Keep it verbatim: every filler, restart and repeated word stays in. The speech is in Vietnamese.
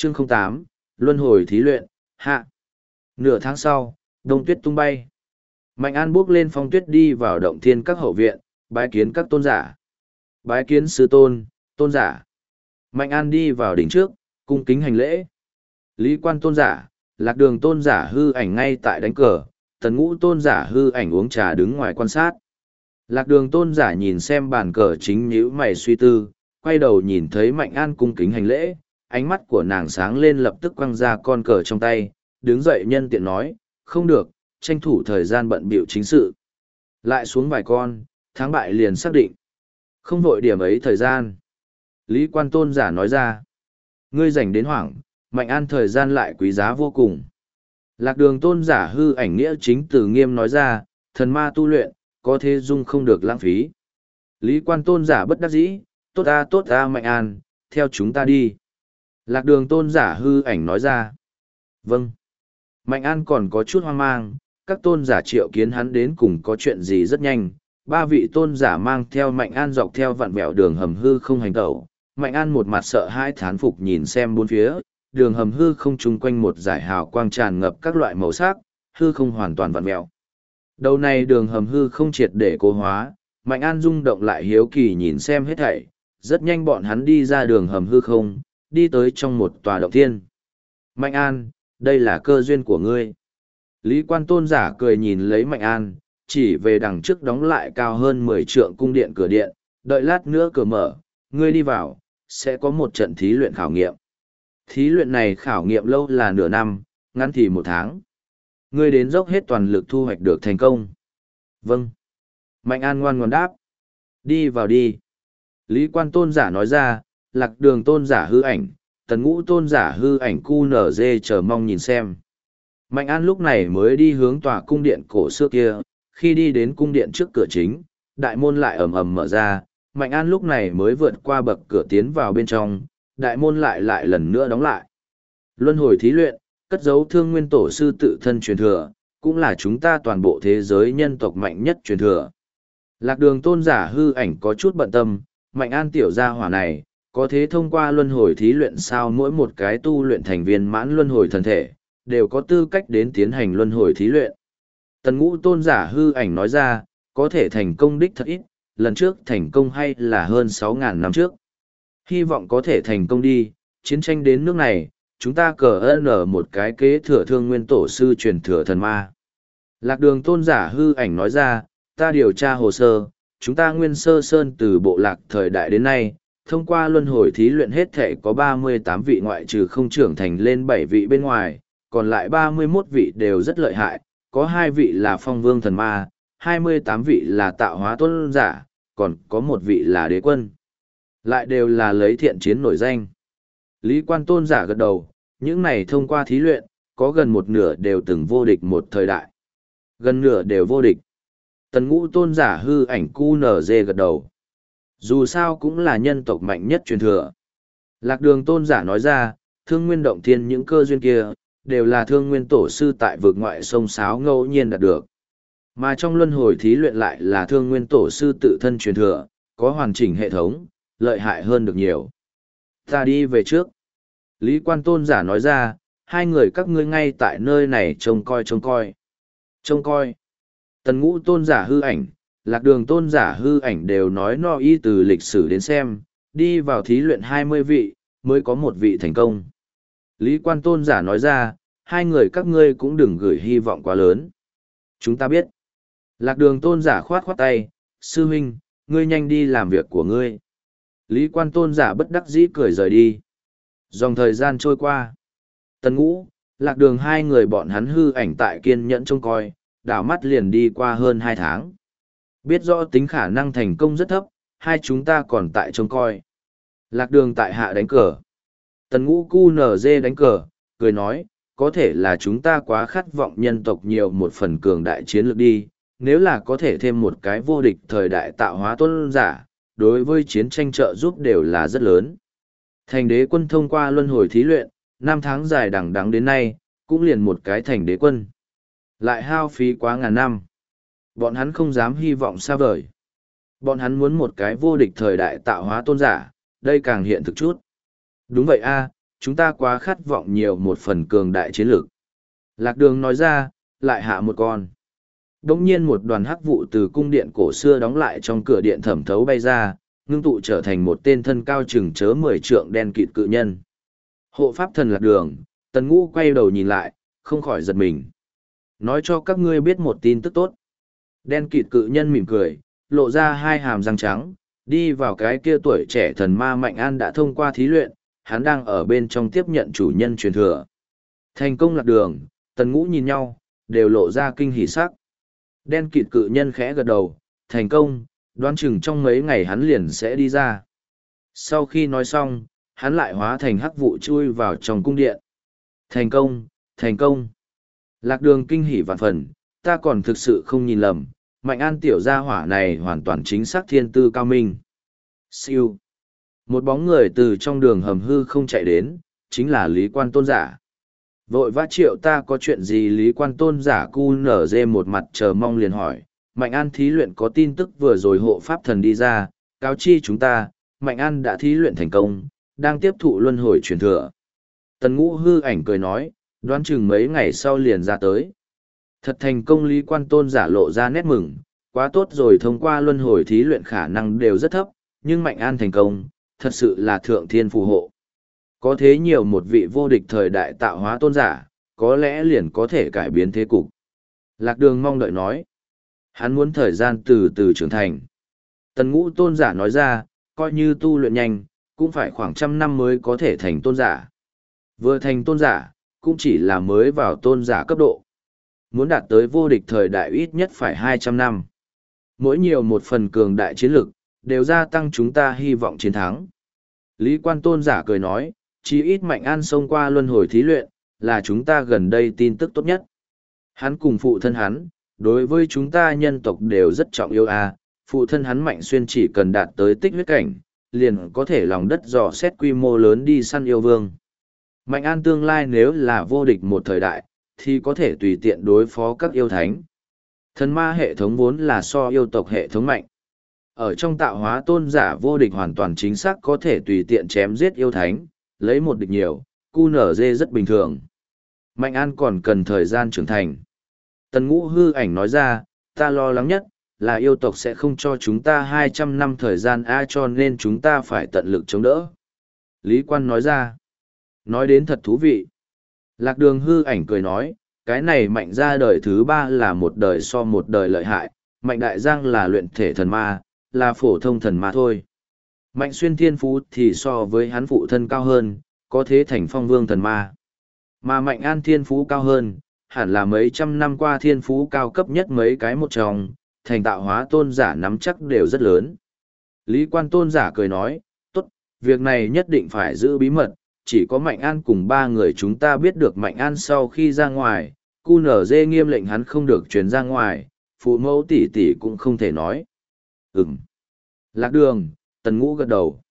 Chương không tám, Luân hồi thí luyện, hạ. Nửa tháng sau, đông tuyết tung bay. Mạnh An bước lên phong tuyết đi vào động thiên các hậu viện, bái kiến các tôn giả. Bái kiến sư tôn, tôn giả. Mạnh An đi vào đỉnh trước, cung kính hành lễ. Lý Quan tôn giả, Lạc Đường tôn giả hư ảnh ngay tại đánh cờ, Tần Ngũ tôn giả hư ảnh uống trà đứng ngoài quan sát. Lạc Đường tôn giả nhìn xem bàn cờ chính nhíu mày suy tư, quay đầu nhìn thấy Mạnh An cung kính hành lễ, ánh mắt của nàng sáng lên lập tức quăng ra con cờ trong tay, đứng dậy nhân tiện nói, không được, tranh thủ thời gian bận bịu chính sự. Lại xuống vài con, thắng bại liền xác định. Không vội điểm ấy thời gian. Lý Quan tôn giả nói ra, ngươi dành đến hoảng, Mạnh An thời gian lại quý giá vô cùng. Lạc Đường tôn giả hư ảnh nghĩa chính từ nghiêm nói ra, thần ma tu luyện, có thế dung không được lãng phí. Lý Quan tôn giả bất đắc dĩ, tốt ta tốt ta Mạnh An, theo chúng ta đi. Lạc Đường tôn giả hư ảnh nói ra, vâng. Mạnh An còn có chút hoang mang, các tôn giả triệu kiến hắn đến cùng có chuyện gì rất nhanh. Ba vị tôn giả mang theo Mạnh An dọc theo vặn vẹo đường hầm hư không hành tẩu. Mạnh An một mặt sợ hãi thán phục nhìn xem bốn phía, đường hầm hư không chung quanh một dải hào quang tràn ngập các loại màu sắc, hư không hoàn toàn vặn vẹo. Đầu này đường hầm hư không triệt để cố hóa, Mạnh An rung động lại hiếu kỳ nhìn xem hết thảy, rất nhanh bọn hắn đi ra đường hầm hư không, đi tới trong một tòa động thiên. Mạnh An, đây là cơ duyên của ngươi. Lý Quan tôn giả cười nhìn lấy Mạnh An, chỉ về đằng trước đóng lại cao hơn mười trượng cung điện cửa điện, đợi lát nữa cửa mở, ngươi đi vào, sẽ có một trận thí luyện khảo nghiệm. Thí luyện này khảo nghiệm lâu là nửa năm, ngắn thì một tháng. Ngươi đến dốc hết toàn lực thu hoạch được thành công. Vâng. Mạnh An ngoan ngoãn đáp. Đi vào đi. Lý Quan tôn giả nói ra, Lạc Đường tôn giả hư ảnh, Tần Ngũ tôn giả hư ảnh cu nở dê chờ mong nhìn xem. Mạnh An lúc này mới đi hướng tòa cung điện cổ xưa kia, khi đi đến cung điện trước cửa chính, đại môn lại ầm ầm mở ra, Mạnh An lúc này mới vượt qua bậc cửa tiến vào bên trong, đại môn lại lại lần nữa đóng lại. Luân hồi thí luyện, cất giấu Thương Nguyên tổ sư tự thân truyền thừa, cũng là chúng ta toàn bộ thế giới nhân tộc mạnh nhất truyền thừa. Lạc Đường tôn giả hư ảnh có chút bận tâm, Mạnh An tiểu gia hỏa này, có thế thông qua luân hồi thí luyện sao mỗi một cái tu luyện thành viên mãn luân hồi thần thể, đều có tư cách đến tiến hành luân hồi thí luyện. Tần Ngũ tôn giả hư ảnh nói ra, có thể thành công đích thật ít, lần trước thành công hay là hơn sáu ngàn năm trước. Hy vọng có thể thành công đi, chiến tranh đến nước này, chúng ta cờ ơn ở một cái kế thừa Thương Nguyên tổ sư truyền thừa thần ma. Lạc Đường tôn giả hư ảnh nói ra, ta điều tra hồ sơ, chúng ta Nguyên Sơ Sơn từ bộ lạc thời đại đến nay, thông qua luân hồi thí luyện hết thể có ba mươi tám vị ngoại trừ không trưởng thành lên bảy vị bên ngoài, còn lại ba mươi mốt vị đều rất lợi hại, có hai vị là phong vương thần ma, hai mươi tám vị là tạo hóa tôn giả, còn có một vị là đế quân. Lại đều là lấy thiện chiến nổi danh. Lý Quan tôn giả gật đầu, những này thông qua thí luyện, có gần một nửa đều từng vô địch một thời đại. Gần nửa đều vô địch. Tần Ngũ tôn giả hư ảnh cu nở dê gật đầu. Dù sao cũng là nhân tộc mạnh nhất truyền thừa. Lạc Đường tôn giả nói ra, Thương Nguyên động thiên những cơ duyên kia, đều là Thương Nguyên tổ sư tại vực ngoại sông Sáo ngẫu nhiên đạt được. Mà trong luân hồi thí luyện lại là Thương Nguyên tổ sư tự thân truyền thừa, có hoàn chỉnh hệ thống, lợi hại hơn được nhiều. Ta đi về trước. Lý Quan tôn giả nói ra, hai người các ngươi ngay tại nơi này trông coi trông coi. Trông coi. Tần Ngũ tôn giả hư ảnh, Lạc Đường tôn giả hư ảnh đều nói no y từ lịch sử đến xem, đi vào thí luyện hai mươi vị, mới có một vị thành công. Lý Quan tôn giả nói ra, hai người các ngươi cũng đừng gửi hy vọng quá lớn. Chúng ta biết. Lạc Đường tôn giả khoát khoát tay, sư huynh, ngươi nhanh đi làm việc của ngươi. Lý Quan tôn giả bất đắc dĩ cười rời đi. Dòng thời gian trôi qua. Tần Ngũ, Lạc Đường hai người bọn hắn hư ảnh tại kiên nhẫn trông coi, đảo mắt liền đi qua hơn hai tháng. Biết rõ tính khả năng thành công rất thấp, hai chúng ta còn tại trông coi. Lạc Đường tại hạ đánh cờ. Tần Ngũ cu nở dê đánh cờ, cười nói, có thể là chúng ta quá khát vọng nhân tộc nhiều một phần cường đại chiến lược đi, nếu là có thể thêm một cái vô địch thời đại tạo hóa tôn giả, đối với chiến tranh trợ giúp đều là rất lớn. Thành đế quân thông qua luân hồi thí luyện, năm tháng dài đằng đẵng đến nay, cũng liền một cái thành đế quân. Lại hao phí quá ngàn năm. Bọn hắn không dám hy vọng xa vời. Bọn hắn muốn một cái vô địch thời đại tạo hóa tôn giả, đây càng hiện thực chút. Đúng vậy a, chúng ta quá khát vọng nhiều một phần cường đại chiến lược. Lạc đường nói ra, lại hạ một con. Đống nhiên một đoàn hắc vụ từ cung điện cổ xưa đóng lại trong cửa điện thẩm thấu bay ra, ngưng tụ trở thành một tên thân cao chừng chớ mười trượng đen kịt cự nhân. Hộ pháp thần lạc đường, Tần Ngũ quay đầu nhìn lại, không khỏi giật mình. Nói cho các ngươi biết một tin tức tốt. Đen kịt cự nhân mỉm cười, lộ ra hai hàm răng trắng, đi vào cái kia tuổi trẻ thần ma Mạnh An đã thông qua thí luyện, hắn đang ở bên trong tiếp nhận chủ nhân truyền thừa. Thành công lạc đường, Tần Ngũ nhìn nhau, đều lộ ra kinh hỉ sắc. Đen kịt cự nhân khẽ gật đầu, thành công, đoán chừng trong mấy ngày hắn liền sẽ đi ra. Sau khi nói xong, hắn lại hóa thành hắc vụ chui vào trong cung điện. Thành công, thành công. Lạc đường kinh hỉ vạn phần, ta còn thực sự không nhìn lầm, Mạnh An tiểu gia hỏa này hoàn toàn chính xác thiên tư cao minh. Siêu. Một bóng người từ trong đường hầm hư không chạy đến, chính là Lý Quan Tôn giả. Vội vã triệu ta có chuyện gì? Lý Quan Tôn giả cu nở dê một mặt chờ mong liền hỏi. Mạnh An thí luyện có tin tức vừa rồi hộ pháp thần đi ra, cáo chi chúng ta, Mạnh An đã thí luyện thành công, đang tiếp thụ luân hồi truyền thừa. Tần Ngũ hư ảnh cười nói, đoán chừng mấy ngày sau liền ra tới. Thật thành công. Lý Quan Tôn giả lộ ra nét mừng, quá tốt rồi, thông qua luân hồi thí luyện khả năng đều rất thấp, nhưng Mạnh An thành công, thật sự là thượng thiên phù hộ. Có thế nhiều một vị vô địch thời đại tạo hóa tôn giả, có lẽ liền có thể cải biến thế cục. Lạc đường mong đợi nói. Hắn muốn thời gian từ từ trưởng thành. Tần Ngũ tôn giả nói ra, coi như tu luyện nhanh, cũng phải khoảng trăm năm mới có thể thành tôn giả. Vừa thành tôn giả, cũng chỉ là mới vào tôn giả cấp độ. Muốn đạt tới vô địch thời đại ít nhất phải hai trăm năm. Mỗi nhiều một phần cường đại chiến lực, đều gia tăng chúng ta hy vọng chiến thắng. Lý Quan Tôn giả cười nói, chí ít Mạnh An xông qua luân hồi thí luyện, là chúng ta gần đây tin tức tốt nhất. Hắn cùng phụ thân hắn, đối với chúng ta nhân tộc đều rất trọng yêu a. Phụ thân hắn Mạnh Xuyên chỉ cần đạt tới tích huyết cảnh, liền có thể lòng đất dò xét quy mô lớn đi săn yêu vương. Mạnh An tương lai nếu là vô địch một thời đại, thì có thể tùy tiện đối phó các yêu thánh. Thần ma hệ thống vốn là so yêu tộc hệ thống mạnh. Ở trong tạo hóa tôn giả vô địch hoàn toàn chính xác có thể tùy tiện chém giết yêu thánh, lấy một địch nhiều, cu nở dê rất bình thường. Mạnh An còn cần thời gian trưởng thành. Tần Ngũ hư ảnh nói ra, ta lo lắng nhất, là yêu tộc sẽ không cho chúng ta hai trăm năm thời gian a, cho nên chúng ta phải tận lực chống đỡ. Lý Quan nói ra, nói đến thật thú vị. Lạc đường hư ảnh cười nói, cái này Mạnh ra đời thứ ba là một đời so một đời lợi hại, Mạnh Đại Giang là luyện thể thần ma, là phổ thông thần ma thôi. Mạnh Xuyên thiên phú thì so với hắn phụ thân cao hơn, có thế thành phong vương thần ma. Mà Mạnh An thiên phú cao hơn, hẳn là mấy trăm năm qua thiên phú cao cấp nhất mấy cái một trong, thành tạo hóa tôn giả nắm chắc đều rất lớn. Lý Quan Tôn giả cười nói, tốt, việc này nhất định phải giữ bí mật, chỉ có Mạnh An cùng ba người chúng ta biết được. Mạnh An sau khi ra ngoài, cu nở dê nghiêm lệnh hắn không được truyền ra ngoài, phụ mẫu tỷ tỷ cũng không thể nói. Ừm. Lạc đường, Tần Ngũ gật đầu,